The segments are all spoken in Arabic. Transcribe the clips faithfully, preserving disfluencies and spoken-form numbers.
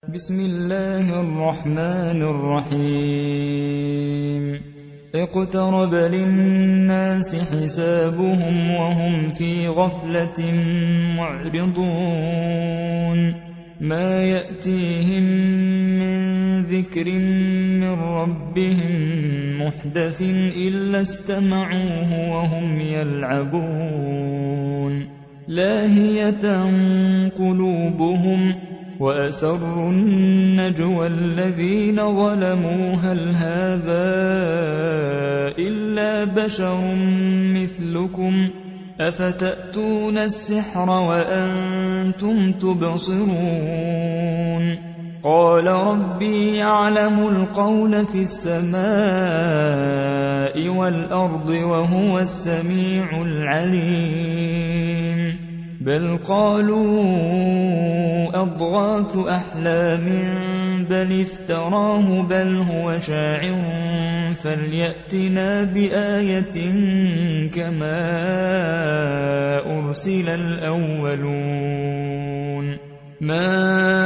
بسم الله الرحمن الرحيم اقترب للناس حسابهم وهم في غفلة معرضون ما يأتيهم من ذكر من ربهم محدث إلا استمعوه وهم يلعبون لاهية قلوبهم وأسروا النجوى الذين ظلموا هل هذا إلا بشر مثلكم أفتأتون السحر وأنتم تبصرون قال ربي يعلم القول في السماء والأرض وهو السميع العليم بل قالوا أضغاث أحلام بل افتراه بل هو شاعر فليأتنا بآية كما أرسل الأولون ما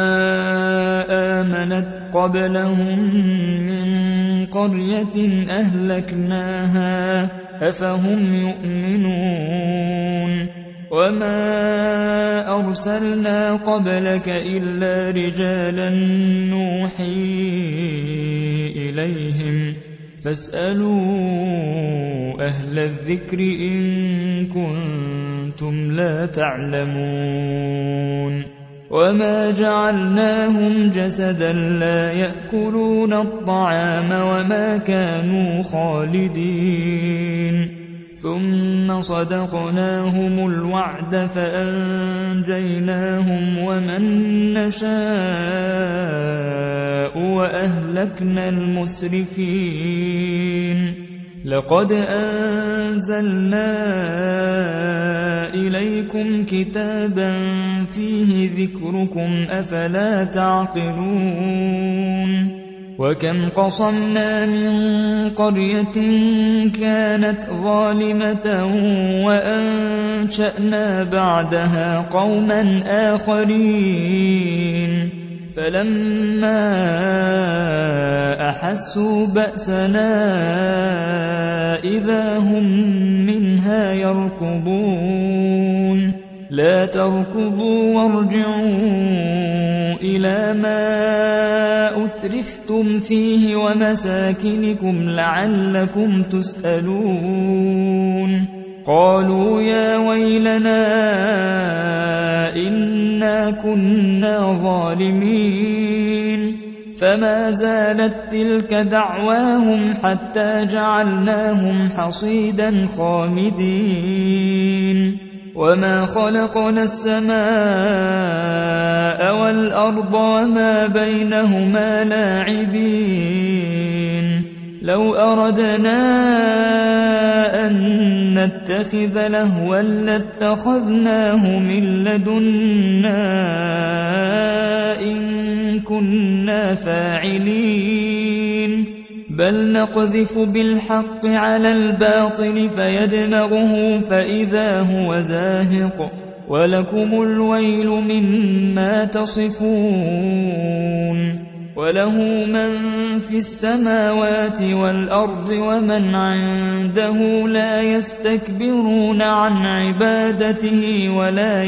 آمنت قبلهم من قرية أهلكناها أفهم يؤمنون وما أرسلنا قبلك إلا رجالا نوحي إليهم فاسألوا أهل الذكر إن كنتم لا تعلمون وما جعلناهم جسدا لا يأكلون الطعام وما كانوا خالدين ثم صدقناهم الوعد فأنجيناهم ومن نشاء وأهلكنا المسرفين لقد أنزلنا إليكم كتابا فيه ذكركم أفلا تعقلون وكم قصمنا من قرية كانت ظالمة وأنشأنا بعدها قوما آخرين فلما أحسوا بأسنا إذا هم منها يركضون لا تركضوا وارجعوا إلى ما أترفتم فيه ومساكنكم لعلكم تسألون قالوا يا ويلنا إنا كنا ظالمين فما زالت تلك دعواهم حتى جعلناهم حصيدا خامدين وما خلقنا السماء والأرض وما بينهما لاعبين لو أردنا أن نتخذ لهوا لاتخذناه من لدنا إن كنا فاعلين بل نقذف بالحق على الباطل فيدمغه فإذا هو زاهق ولكم الويل مما تصفون وله من في السماوات والأرض ومن عنده لا يستكبرون عن عبادته ولا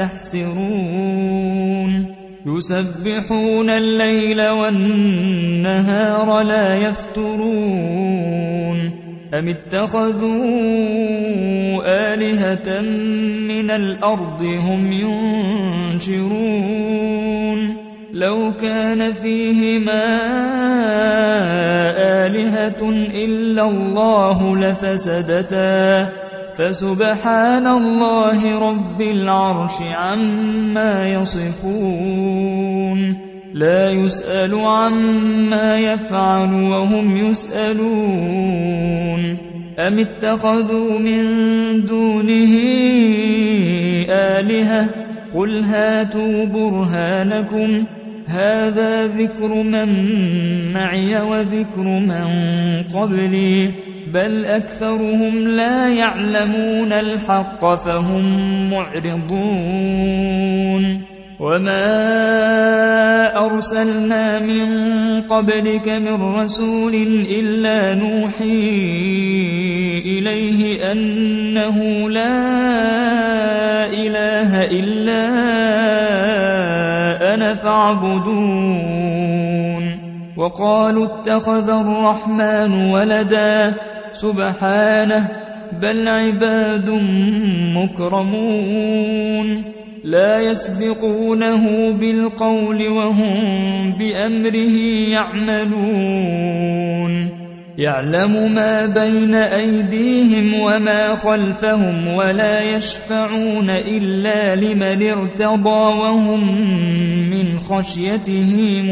يستحسرون يسبحون الليل والنهار لا يفترون أم اتخذوا آلهة من الأرض هم ينشرون لو كان فيهما آلهة إلا الله لفسدتا فسبحان الله رب العرش عما يصفون لا يسأل عما يفعل وهم يسألون أم اتخذوا من دونه آلهة قل هاتوا برهانكم هذا ذكر من معي وذكر من قبلي بل أكثرهم لا يعلمون الحق فهم معرضون وما أرسلنا من قبلك من رسول إلا نوحي إليه أنه لا إله إلا أنا فاعبدون وقالوا اتخذ الرحمن ولدا سبحانه بل عباد مكرمون لا يسبقونه بالقول وهم بأمره يعملون يعلم ما بين أيديهم وما خلفهم ولا يشفعون إلا لمن ارتضى وهم من خشيته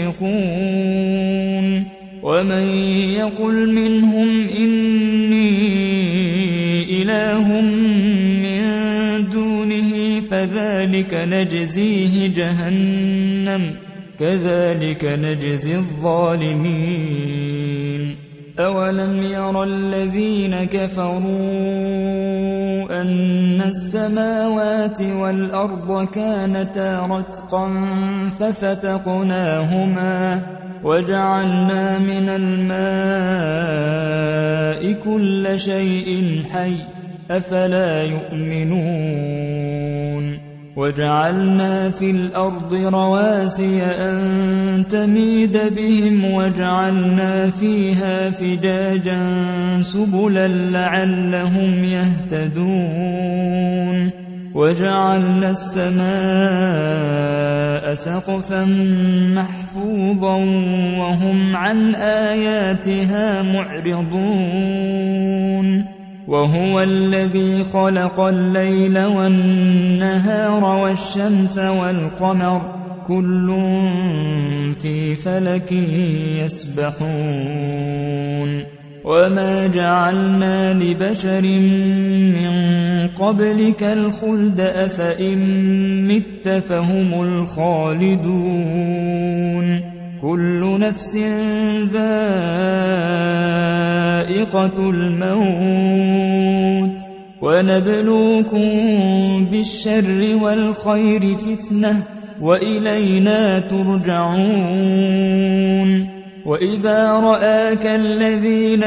مشفقون ومن يقل منهم إني إله من دونه فذلك نجزيه جهنم كذلك نجزي الظالمين أولم ير الذين كفروا أن السماوات والأرض كانتا رتقا ففتقناهما وجعلنا من الماء كل شيء حي أفلا يؤمنون وجعلنا في الأرض رواسي أن تميد بهم وجعلنا فيها فجاجا سبلا لعلهم يهتدون وجعلنا السماء سقفا محفوظا وهم عن آياتها معرضون وهو الذي خلق الليل والنهار والشمس والقمر كل في فلك يسبحون وما جعلنا لبشر من قبلك الخلد أفإن مت فهم الخالدون كل نفس ذائقة الموت ونبلوكم بالشر والخير فتنة وإلينا ترجعون وإذا رآك الذين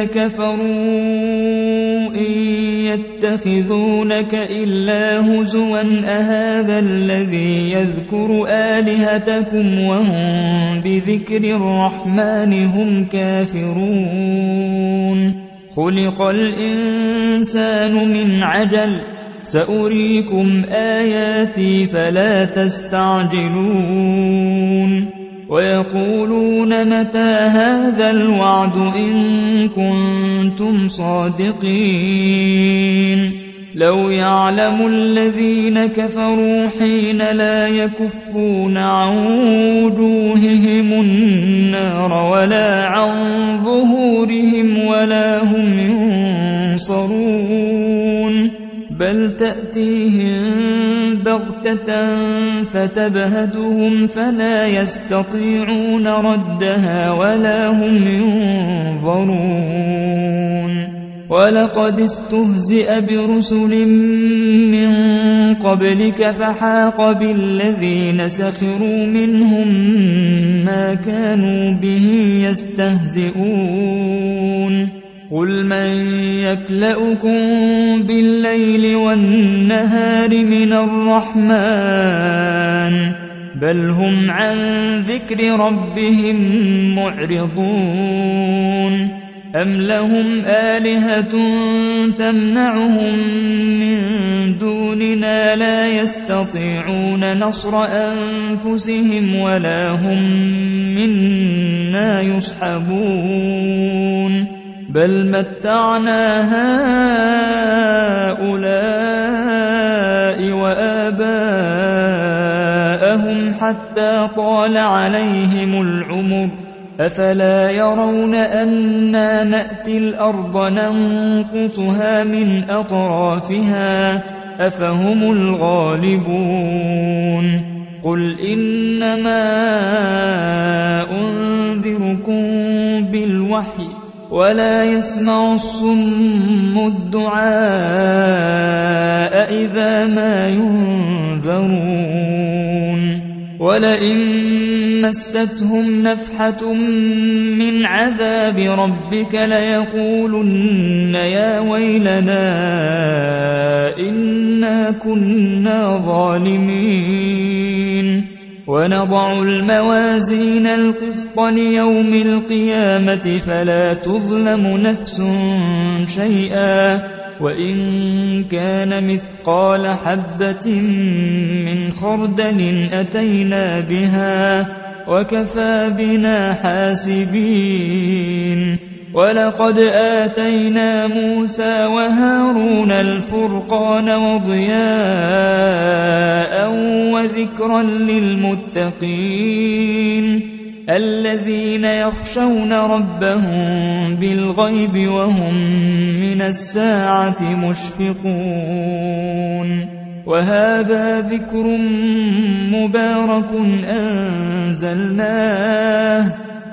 كفروا إن يتخذونك إلا هزوا أهذا الذي يذكر آلهتكم وهم بذكر الرحمن هم كافرون خلق الإنسان من عجل سأريكم آياتي فلا تستعجلون ويقولون متى هذا الوعد إن كنتم صادقين لو يعلم الذين كفروا حين لا يكفون عن وجوههم النار ولا عن ظهورهم ولا هم ينصرون بل تأتيهم بغتة فتبهتهم فلا يستطيعون ردها ولا هم ينظرون ولقد استهزئ برسل من قبلك فحاق بالذين سخروا منهم ما كانوا به يستهزئون قل من يكلؤكم بالليل والنهار من الرحمن بل هم عن ذكر ربهم معرضون أم لهم آلهة تمنعهم من دوننا لا يستطيعون نصر أنفسهم ولا هم منا يصحبون بل متعنا هؤلاء وآباءهم حتى طال عليهم العمر أفلا يرون أنا نأتي الأرض ننقصها من أطرافها أفهم الغالبون قل إنما أنذركم بالوحي ولا يسمع الصم الدعاء إذا ما ينذرون ولئن مستهم نفحة من عذاب ربك ليقولن يا ويلنا إنا كنا ظالمين ونضع الموازين القسط ليوم القيامة فلا تظلم نفس شيئا وإن كان مثقال حبة من خردل أتينا بها وكفى بنا حاسبين ولقد آتينا موسى وهارون الفرقان وضياء وذكرا للمتقين الذين يخشون ربهم بالغيب وهم من الساعة مشفقون وهذا ذكر مبارك أنزلناه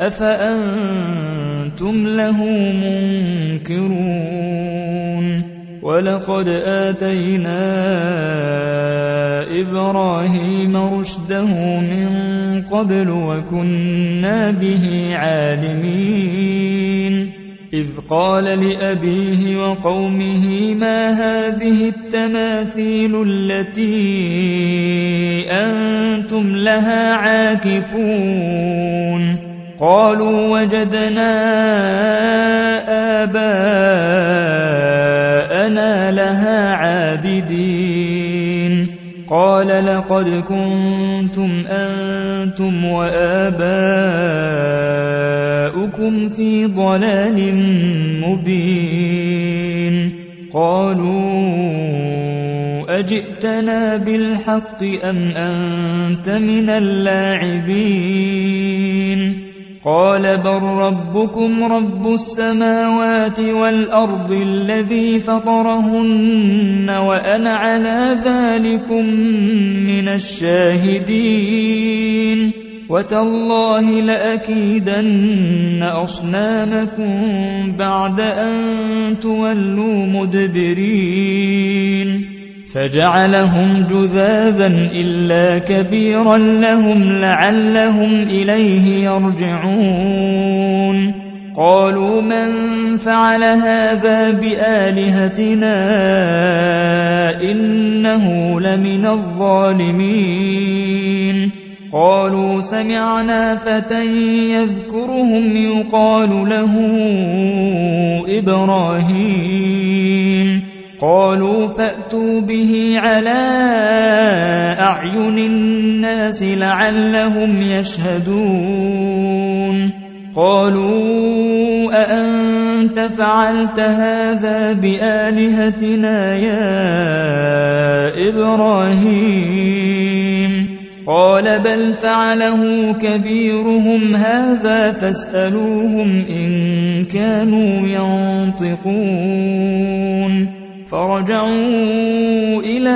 أفأنتم له منكرون ولقد آتينا إبراهيم رشده من قبل وكنا به عالمين إذ قال لأبيه وقومه ما هذه التماثيل التي أنتم لها عاكفون قالوا وجدنا آباءنا لها عابدين قال لقد كنتم أنتم وآباؤكم في ضلال مبين قالوا أجئتنا بالحق أم أنت من اللاعبين قال بل ربكم رب السماوات والأرض الذي فطرهن وأنا على ذلكم من الشاهدين وتالله لأكيدن أصنامكم بعد أن تولوا مدبرين فجعلهم جذاذا إلا كبيرا لهم لعلهم إليه يرجعون قالوا من فعل هذا بآلهتنا إنه لمن الظالمين قالوا سمعنا فتى يذكرهم يقال له إبراهيم قالوا فأتوا به على أعين الناس لعلهم يشهدون قالوا أأنت فعلت هذا بآلهتنا يا إبراهيم قال بل فعله كبيرهم هذا فاسألوهم إن كانوا ينطقون فرجعوا إلى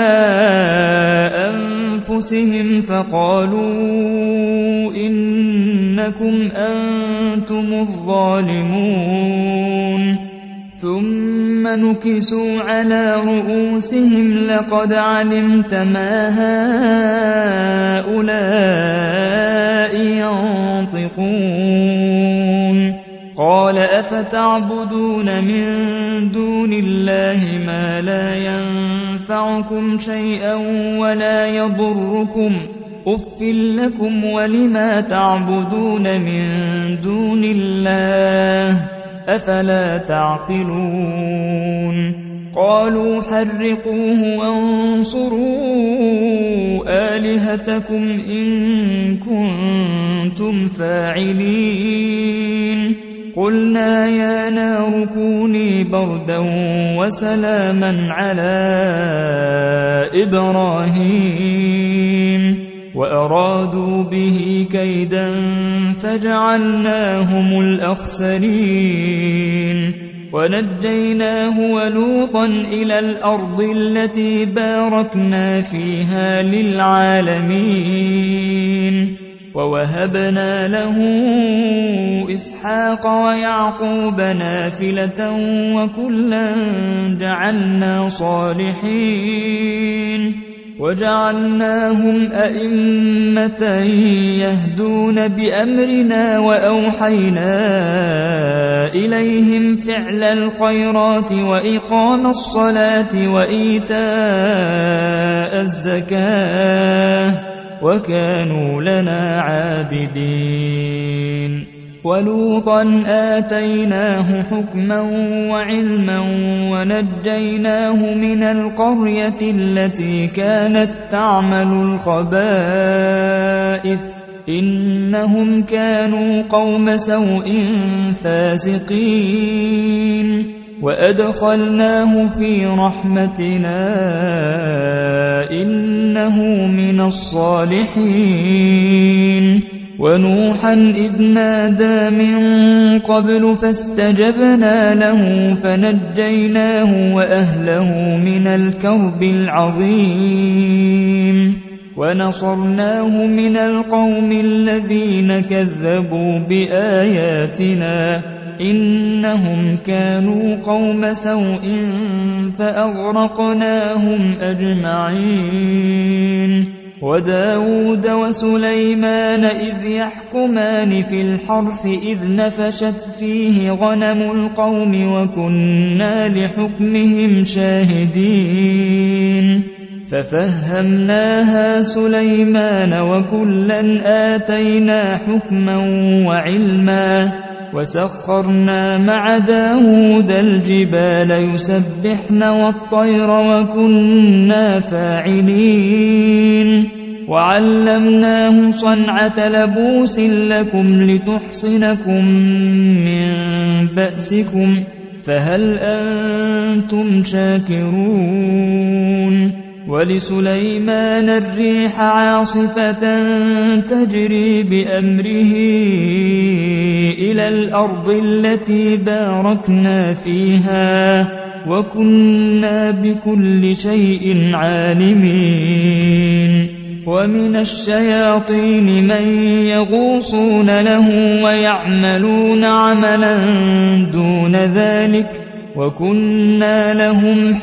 أنفسهم فقالوا إنكم أنتم الظالمون ثم نكسوا على رؤوسهم لقد علمت ما هؤلاء ينطقون قال أفتعبدون من دون الله ما لا ينفعكم شيئا ولا يضركم أف لكم ولما تعبدون من دون الله أفلا تعقلون قالوا حرقوه وانصروا آلهتكم إن كنتم فاعلين قلنا يا نار كوني بردا وسلاما على إبراهيم وأرادوا به كيدا فجعلناهم الأخسرين ونجيناه ولوطا إلى الأرض التي باركنا فيها للعالمين ووهبنا له إسحاق ويعقوب نافلة وكلا جعلنا صالحين وجعلناهم أئمة يهدون بأمرنا وأوحينا إليهم فعل الخيرات وإقام الصلاة وإيتاء الزكاة وكانوا لنا عابدين. ولوطا آتيناه حكما وعلما ونجيناه من القرية التي كانت تعمل الخبائث إنهم كانوا قوم سوء فاسقين. وأدخلناه في رحمتنا إنه من الصالحين. ونوحا إذ نادى من قبل فاستجبنا له فنجيناه وأهله من الكرب العظيم ونصرناه من القوم الذين كذبوا بآياتنا إنهم كانوا قوم سوء فأغرقناهم أجمعين. وداود وسليمان إذ يحكمان في الحرث إذ نفشت فيه غنم القوم وكنا لحكمهم شاهدين. ففهمناها سليمان وكلا آتينا حكما وعلما وسخرنا مع داود الجبال يسبحن والطير وكنا فاعلين. وعلمناه صنعة لبوس لكم لتحصنكم من بأسكم فهل أنتم شاكرون. ولسليمان الريح عاصفة تجري بأمره إلى الأرض التي باركنا فيها وكنا بكل شيء عالمين. ومن الشياطين من يغوصون له ويعملون عملا دون ذلك وكنا لهم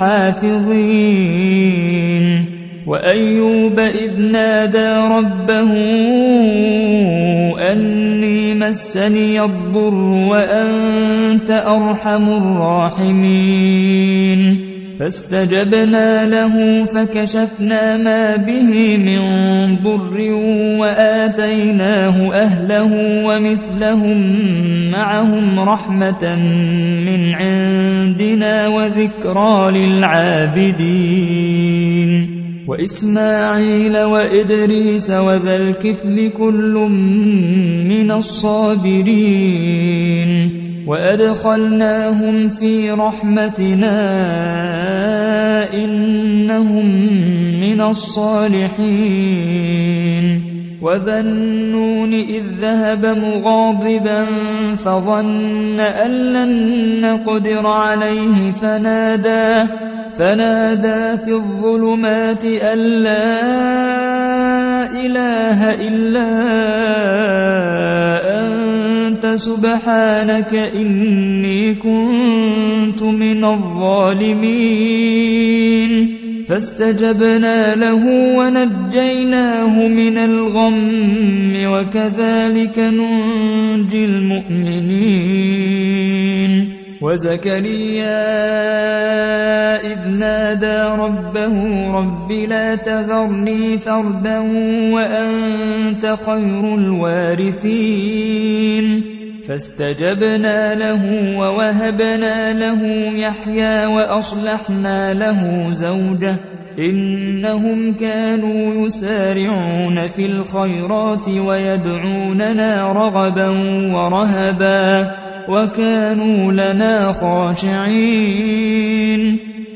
حافظين. وأيوب إذ نادى ربه أني مسني الضر وأنت أرحم الراحمين. فاستجبنا له فكشفنا ما به من ضر وآتيناه أهله ومثلهم معهم رحمة من عندنا وذكرى للعابدين. وإسماعيل وإدريس وذا الكفل كل من الصابرين. وأدخلناهم في رحمتنا إنهم من الصالحين. وذا النون إذ ذهب مغاضبا فظن أن لن نقدر عليه فنادى فنادى في الظلمات أن لا إله إلا أنت سبحانك إني كنت من الظالمين. فاستجبنا له ونجيناه من الغم وكذلك ننجي المؤمنين. وزكريا إذ نادى ربه رب لا تذرني فردا وأنت خير الوارثين. فاستجبنا له ووهبنا له يحيى وأصلحنا له زوجه إنهم كانوا يسارعون في الخيرات ويدعوننا رغبا ورهبا وكانوا لنا خاشعين.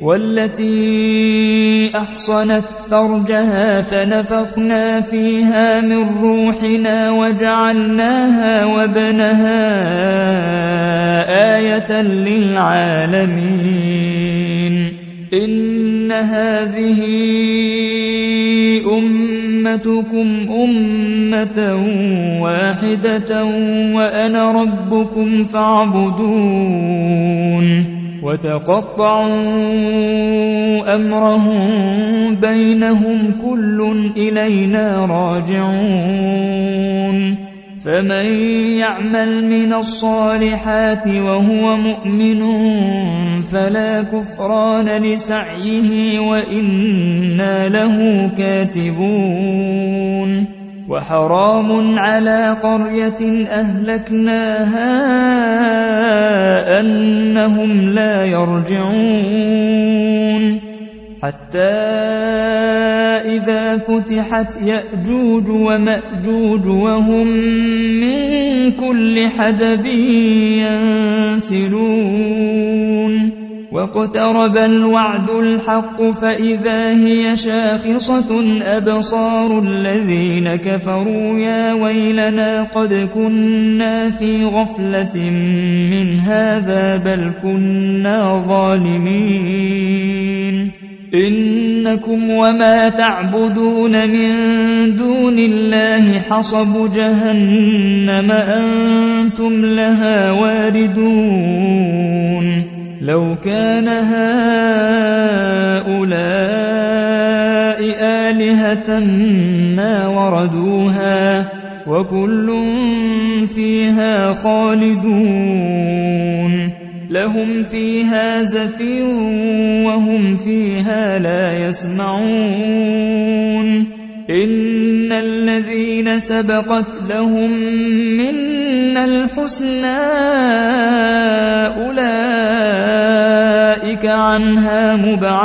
والتي أحصنت فرجها فنفخنا فيها من روحنا وجعلناها وابنها آية للعالمين. إن هذه أمتكم أمة واحدة وأنا ربكم فاعبدون. وتقطعوا أمرهم بينهم كل إلينا راجعون فمن يعمل من الصالحات وهو مؤمن فلا كفران لسعيه وإنا له كاتبون وحرام على قرية أهلكناها أنهم لا يرجعون حتى إذا فتحت يأجوج ومأجوج وهم من كل حدب ينسلون واقترب الوعد الحق فإذا هي شاخصة أبصار الذين كفروا يا ويلنا قد كنا في غفلة من هذا بل كنا ظالمين إنكم وما تعبدون من دون الله حصب جهنم أنتم لها واردون لو كان هؤلاء آلهة ما وردوها وكل فيها خالدون لهم فيها زفير وهم فيها لا يسمعون إن الذين سبقت لهم منا الحسنى أولئك عنها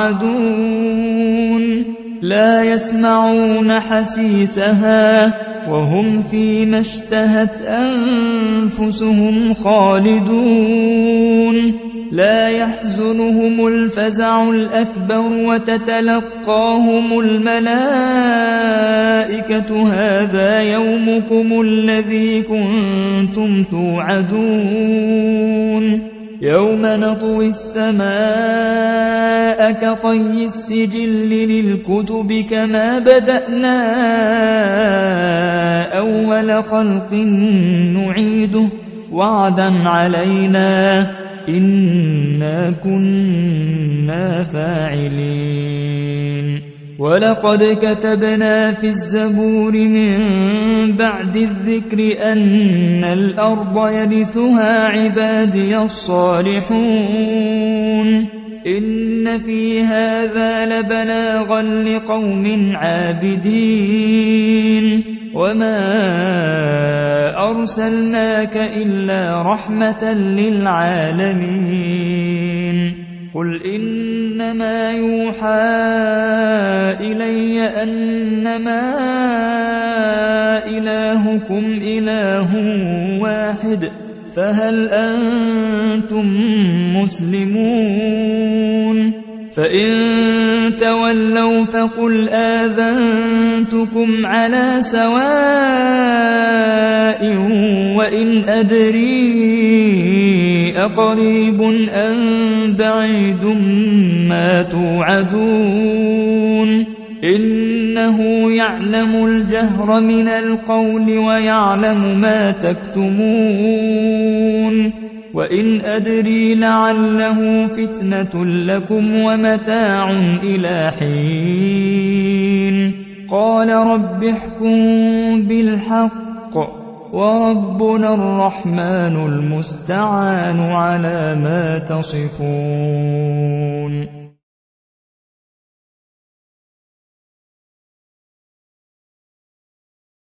مبعدون لا يسمعون حسيسها وهم فيما اشتهت أنفسهم خالدون لا يحزنهم الفزع الأكبر وتتلقاهم الملائكة هذا يومكم الذي كنتم توعدون يوم نطوي السماء كطي السجل للكتب كما بدأنا أول خلق نعيده وعدا علينا إنا كنا فاعلين ولقد كتبنا في الزبور من بعد الذكر أن الأرض يرثها عبادي الصالحون إن في هذا لبلاغا لقوم عابدين وما أرسلناك إلا رحمة للعالمين قل إنما يوحى إلي أنما إلهكم إله واحد فهل أنتم مسلمون فإن تولوا فقل آذنتكم على سواء وإن أدري أقريب أم بعيد ما توعدون إنه يعلم الجهر من القول ويعلم ما تكتمون وإن أدري لعله فتنة لكم ومتاع إلى حين قال رب احكم بالحق وربنا الرحمن المستعان على ما تصفون.